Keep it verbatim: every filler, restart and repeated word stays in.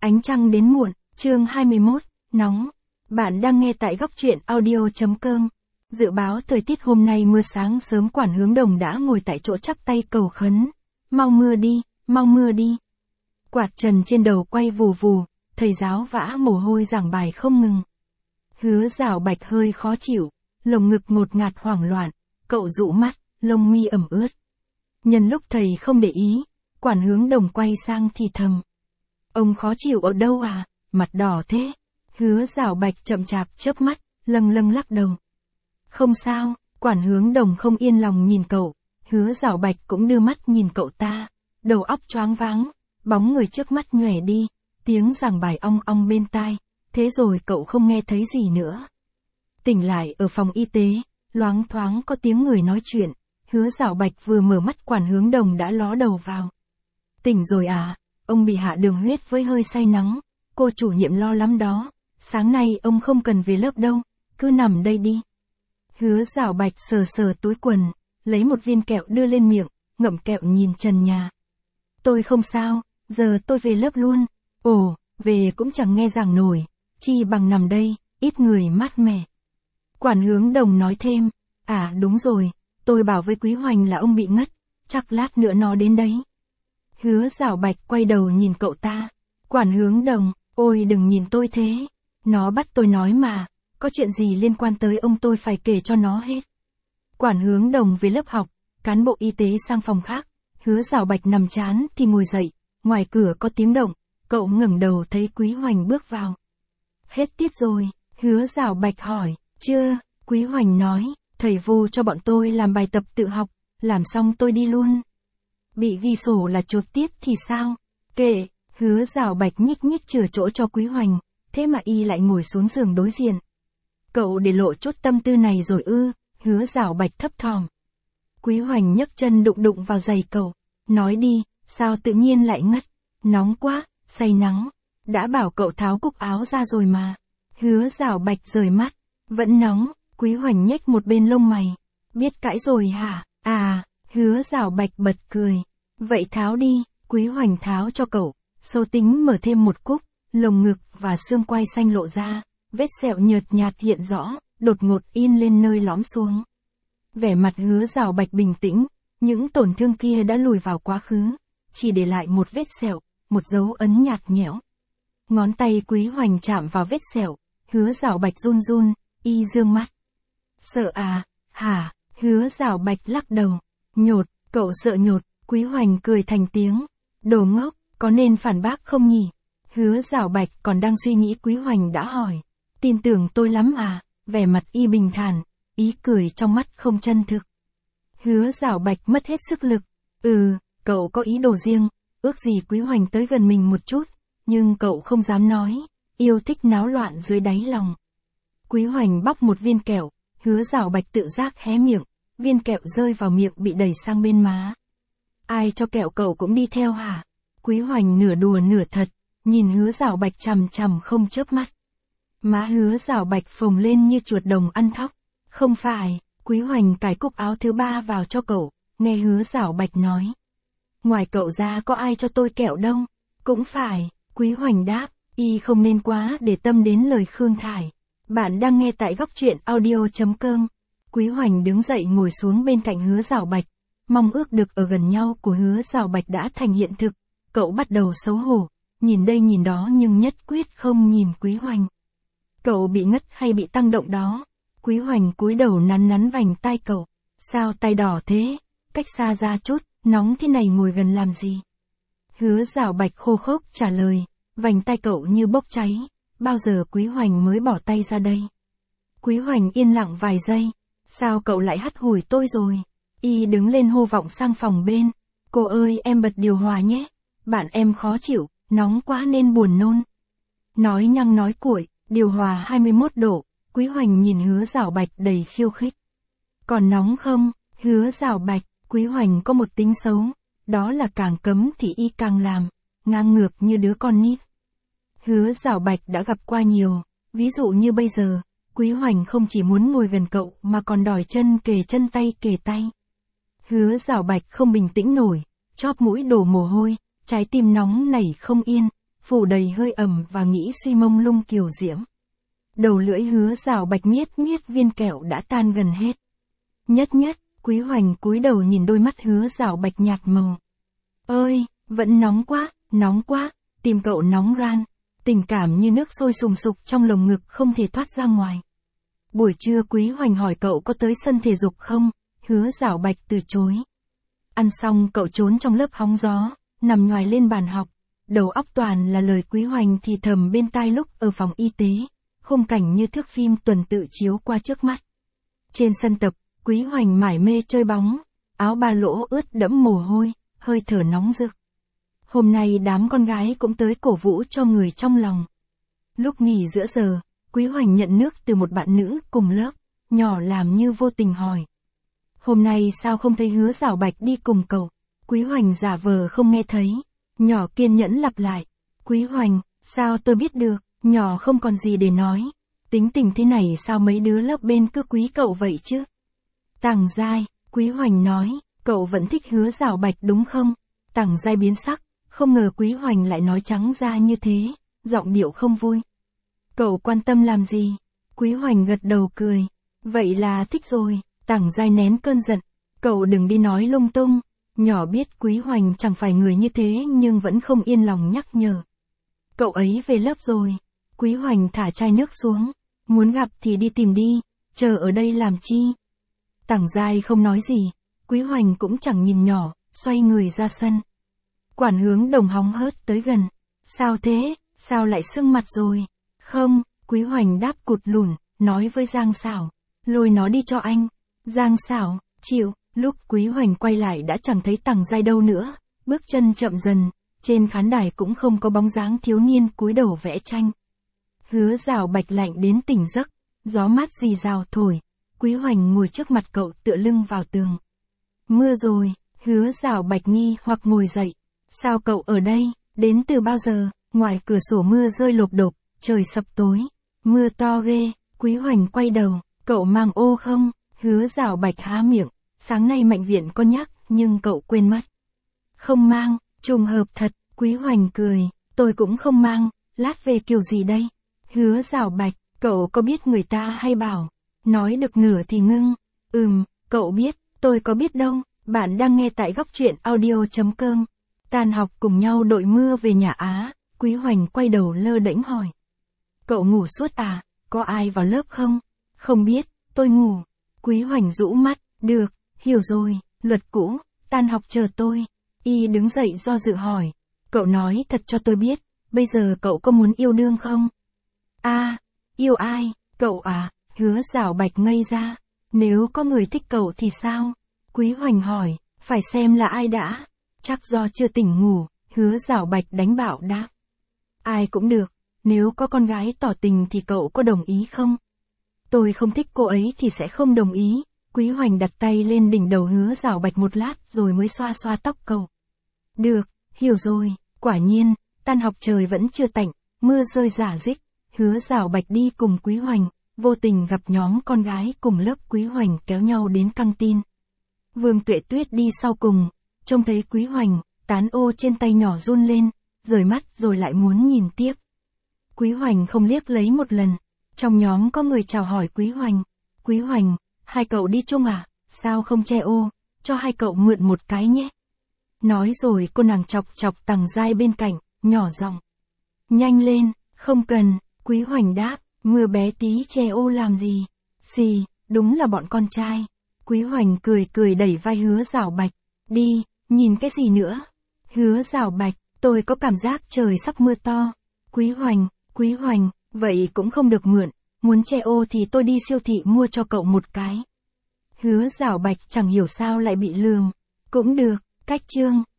Ánh trăng đến muộn, chương hai mươi mốt, nóng. Bạn đang nghe tại góc truyện audio.com. Dự báo thời tiết hôm nay mưa sáng sớm, Quản Hướng Đồng đã ngồi tại chỗ chắp tay cầu khấn. Mau mưa đi, mau mưa đi. Quạt trần trên đầu quay vù vù, thầy giáo vã mồ hôi giảng bài không ngừng. Hứa Giảo Bạch hơi khó chịu, lồng ngực ngột ngạt hoảng loạn, cậu dụ mắt, lông mi ẩm ướt. Nhân lúc thầy không để ý, Quản Hướng Đồng quay sang thì thầm. Ông khó chịu ở đâu à, mặt đỏ thế? Hứa Giảo Bạch chậm chạp chớp mắt, lâng lâng lắc đầu. Không sao, Quản Hướng Đồng không yên lòng nhìn cậu, Hứa Giảo Bạch cũng đưa mắt nhìn cậu ta, đầu óc choáng váng, bóng người trước mắt nhòe đi, tiếng giảng bài ong ong bên tai, thế rồi cậu không nghe thấy gì nữa. Tỉnh lại ở phòng y tế, loáng thoáng có tiếng người nói chuyện, Hứa Giảo Bạch vừa mở mắt Quản Hướng Đồng đã ló đầu vào. Tỉnh rồi à, ông bị hạ đường huyết với hơi say nắng, cô chủ nhiệm lo lắm đó, sáng nay ông không cần về lớp đâu, cứ nằm đây đi. Hứa Giảo Bạch sờ sờ túi quần, lấy một viên kẹo đưa lên miệng, ngậm kẹo nhìn trần nhà. Tôi không sao, giờ tôi về lớp luôn. Ồ, về cũng chẳng nghe giảng nổi, chi bằng nằm đây, ít người mát mẻ. Quản Hướng Đồng nói thêm, à đúng rồi, tôi bảo với Quý Hoành là ông bị ngất, chắc lát nữa nó đến đấy. Hứa Giảo Bạch quay đầu nhìn cậu ta. Quản Hướng Đồng, ôi đừng nhìn tôi thế, nó bắt tôi nói mà, có chuyện gì liên quan tới ông tôi phải kể cho nó hết. Quản Hướng Đồng về lớp học, cán bộ y tế sang phòng khác, Hứa Giảo Bạch nằm chán thì ngồi dậy, ngoài cửa có tiếng động, cậu ngẩng đầu thấy Quý Hoành bước vào. Hết tiết rồi, Hứa Giảo Bạch hỏi, chưa, Quý Hoành nói, thầy vu cho bọn tôi làm bài tập tự học, làm xong tôi đi luôn. Bị ghi sổ là chột tiết thì sao? Kệ, Hứa Giảo Bạch nhích nhích chừa chỗ cho Quý Hoành, thế mà y lại ngồi xuống giường đối diện. Cậu để lộ chút tâm tư này rồi ư? Hứa Giảo Bạch thấp thỏm. Quý Hoành nhấc chân đụng đụng vào giày cậu, nói đi, sao tự nhiên lại ngất? Nóng quá, say nắng. Đã bảo cậu tháo cúc áo ra rồi mà. Hứa Giảo Bạch rời mắt, vẫn nóng. Quý Hoành nhếch một bên lông mày. Biết cãi rồi hả? À, Hứa Giảo Bạch bật cười. Vậy tháo đi. Quý Hoành tháo cho cậu, sâu tính mở thêm một cúc, lồng ngực và xương quai xanh lộ ra, vết sẹo nhợt nhạt hiện rõ, đột ngột in lên nơi lõm xuống. Vẻ mặt Hứa Giảo Bạch bình tĩnh, những tổn thương kia đã lùi vào quá khứ, chỉ để lại một vết sẹo, một dấu ấn nhạt nhẽo. Ngón tay Quý Hoành chạm vào vết sẹo, Hứa Giảo Bạch run run, y dương mắt. Sợ à, hả? Hứa Giảo Bạch lắc đầu. Nhột, cậu sợ nhột? Quý Hoành cười thành tiếng. Đồ ngốc, có nên phản bác không nhỉ? Hứa Giảo Bạch còn đang suy nghĩ Quý Hoành đã hỏi. Tin tưởng tôi lắm à? Vẻ mặt y bình thản, ý cười trong mắt không chân thực. Hứa Giảo Bạch mất hết sức lực. Ừ, cậu có ý đồ riêng, ước gì Quý Hoành tới gần mình một chút, nhưng cậu không dám nói, yêu thích náo loạn dưới đáy lòng. Quý Hoành bóc một viên kẹo, Hứa Giảo Bạch tự giác hé miệng, viên kẹo rơi vào miệng bị đẩy sang bên má. Ai cho kẹo cậu cũng đi theo hả? Quý Hoành nửa đùa nửa thật, nhìn Hứa Giảo Bạch chằm chằm không chớp mắt. Má Hứa Giảo Bạch phồng lên như chuột đồng ăn thóc. Không phải, Quý Hoành cài cúc áo thứ ba vào cho cậu, nghe Hứa Giảo Bạch nói. Ngoài cậu ra có ai cho tôi kẹo đâu? Cũng phải, Quý Hoành đáp, y không nên quá để tâm đến lời Khương Thải. Bạn đang nghe tại góc truyện audio.com. Quý Hoành đứng dậy ngồi xuống bên cạnh Hứa Giảo Bạch, mong ước được ở gần nhau của Hứa Giảo Bạch đã thành hiện thực, cậu bắt đầu xấu hổ, nhìn đây nhìn đó nhưng nhất quyết không nhìn Quý Hoành. Cậu bị ngất hay bị tăng động đó? Quý Hoành cúi đầu nắn nắn vành tai cậu. Sao tay đỏ thế? Cách xa ra chút, nóng thế này ngồi gần làm gì? Hứa Giảo Bạch khô khốc trả lời, vành tai cậu như bốc cháy, bao giờ Quý Hoành mới bỏ tay ra đây? Quý Hoành yên lặng vài giây, sao cậu lại hắt hủi tôi rồi? Y đứng lên hô vọng sang phòng bên, cô ơi em bật điều hòa nhé, bạn em khó chịu, nóng quá nên buồn nôn. Nói nhăng nói cuội, điều hòa hai mươi mốt độ, Quý Hoành nhìn Hứa Giảo Bạch đầy khiêu khích. Còn nóng không? Hứa Giảo Bạch, Quý Hoành có một tính xấu, đó là càng cấm thì y càng làm, ngang ngược như đứa con nít. Hứa Giảo Bạch đã gặp qua nhiều, ví dụ như bây giờ, Quý Hoành không chỉ muốn ngồi gần cậu mà còn đòi chân kề chân tay kề tay. Hứa Giảo Bạch không bình tĩnh nổi, chóp mũi đổ mồ hôi, trái tim nóng nảy không yên, phủ đầy hơi ẩm và nghĩ suy mông lung kiều diễm. Đầu lưỡi Hứa Dạo Bạch miết miết viên kẹo đã tan gần hết. Nhất nhất, Quý Hoành cúi đầu nhìn đôi mắt Hứa Dạo Bạch nhạt màu. Ơi, vẫn nóng quá, nóng quá, tim cậu nóng ran, tình cảm như nước sôi sùng sục trong lồng ngực không thể thoát ra ngoài. Buổi trưa Quý Hoành hỏi cậu có tới sân thể dục không, Hứa Dạo Bạch từ chối. Ăn xong cậu trốn trong lớp hóng gió, nằm nhoài lên bàn học, đầu óc toàn là lời Quý Hoành thì thầm bên tai lúc ở phòng y tế, khung cảnh như thước phim tuần tự chiếu qua trước mắt. Trên sân tập, Quý Hoành mải mê chơi bóng, áo ba lỗ ướt đẫm mồ hôi, hơi thở nóng rực. Hôm nay đám con gái cũng tới cổ vũ cho người trong lòng. Lúc nghỉ giữa giờ, Quý Hoành nhận nước từ một bạn nữ cùng lớp, nhỏ làm như vô tình hỏi. Hôm nay sao không thấy Hứa Dạo Bạch đi cùng cậu? Quý Hoành giả vờ không nghe thấy. Nhỏ kiên nhẫn lặp lại. Quý Hoành, sao tôi biết được, nhỏ không còn gì để nói. Tính tình thế này sao mấy đứa lớp bên cứ quý cậu vậy chứ? Tàng Giai, Quý Hoành nói, cậu vẫn thích Hứa Dạo Bạch đúng không? Tàng Giai biến sắc, không ngờ Quý Hoành lại nói trắng ra như thế, giọng điệu không vui. Cậu quan tâm làm gì? Quý Hoành gật đầu cười. Vậy là thích rồi. Tàng Giai nén cơn giận. Cậu đừng đi nói lung tung. Nhỏ biết Quý Hoành chẳng phải người như thế nhưng vẫn không yên lòng nhắc nhở. Cậu ấy về lớp rồi. Quý Hoành thả chai nước xuống. Muốn gặp thì đi tìm đi, chờ ở đây làm chi? Tàng Giai không nói gì. Quý Hoành cũng chẳng nhìn nhỏ, xoay người ra sân. Quản hướng Đồng hóng hớt tới gần. Sao thế, sao lại sưng mặt rồi? Không, Quý Hoành đáp cụt lủn, nói với Giang Sảo. Lôi nó đi cho anh. Giang Sảo, chịu. Lúc Quý Hoành quay lại đã chẳng thấy Tàng Giai đâu nữa, bước chân chậm dần, trên khán đài cũng không có bóng dáng thiếu niên cúi đầu vẽ tranh. Hứa Dạo Bạch lạnh đến tỉnh giấc, gió mát rì rào thổi, Quý Hoành ngồi trước mặt cậu tựa lưng vào tường. Mưa rồi, Hứa Dạo Bạch nghi hoặc ngồi dậy. Sao cậu ở đây, đến từ bao giờ? Ngoài cửa sổ mưa rơi lộp độp, trời sập tối, mưa to ghê. Quý Hoành quay đầu, cậu mang ô không? Hứa Dạo Bạch há miệng. Sáng nay Mạnh Viện có nhắc, nhưng cậu quên mất. Không mang, trùng hợp thật, Quý Hoành cười, tôi cũng không mang, lát về kiểu gì đây? Hứa Dạo Bạch, cậu có biết người ta hay bảo, nói được nửa thì ngưng. Ừm, cậu biết, tôi có biết đâu, bạn đang nghe tại góc truyện audio.com. Tan học cùng nhau đội mưa về nhà Á, Quý Hoành quay đầu lơ đễnh hỏi. Cậu ngủ suốt à, có ai vào lớp không? Không biết, tôi ngủ. Quý Hoành rũ mắt, được. Hiểu rồi, luật cũ, tan học chờ tôi. Y đứng dậy do dự hỏi. Cậu nói thật cho tôi biết, bây giờ cậu có muốn yêu đương không? A, à, yêu ai, cậu à? Hứa Dạo Bạch ngây ra. Nếu có người thích cậu thì sao? Quý Hoành hỏi, phải xem là ai đã. Chắc do chưa tỉnh ngủ, Hứa Dạo Bạch đánh bạo đáp. Ai cũng được, nếu có con gái tỏ tình thì cậu có đồng ý không? Tôi không thích cô ấy thì sẽ không đồng ý. Quý Hoành đặt tay lên đỉnh đầu Hứa Dạo Bạch một lát rồi mới xoa xoa tóc cậu. Được, hiểu rồi, quả nhiên, tan học trời vẫn chưa tạnh, mưa rơi rả rích, Hứa Dạo Bạch đi cùng Quý Hoành, vô tình gặp nhóm con gái cùng lớp Quý Hoành kéo nhau đến căng tin. Vương Tuệ Tuyết đi sau cùng, trông thấy Quý Hoành, tán ô trên tay nhỏ run lên, rời mắt rồi lại muốn nhìn tiếp. Quý Hoành không liếc lấy một lần, trong nhóm có người chào hỏi Quý Hoành. Quý Hoành, hai cậu đi chung à, sao không che ô, cho hai cậu mượn một cái nhé. Nói rồi cô nàng chọc chọc Tàng Giai bên cạnh, nhỏ giọng. Nhanh lên, không cần, Quý Hoành đáp, mưa bé tí che ô làm gì. Xì, đúng là bọn con trai. Quý Hoành cười cười đẩy vai Hứa Dạo Bạch. Đi, nhìn cái gì nữa? Hứa Dạo Bạch, tôi có cảm giác trời sắp mưa to. Quý Hoành, Quý Hoành, vậy cũng không được mượn. Muốn che ô thì tôi đi siêu thị mua cho cậu một cái. Hứa Dạo Bạch chẳng hiểu sao lại bị lườm. Cũng được, cách chương.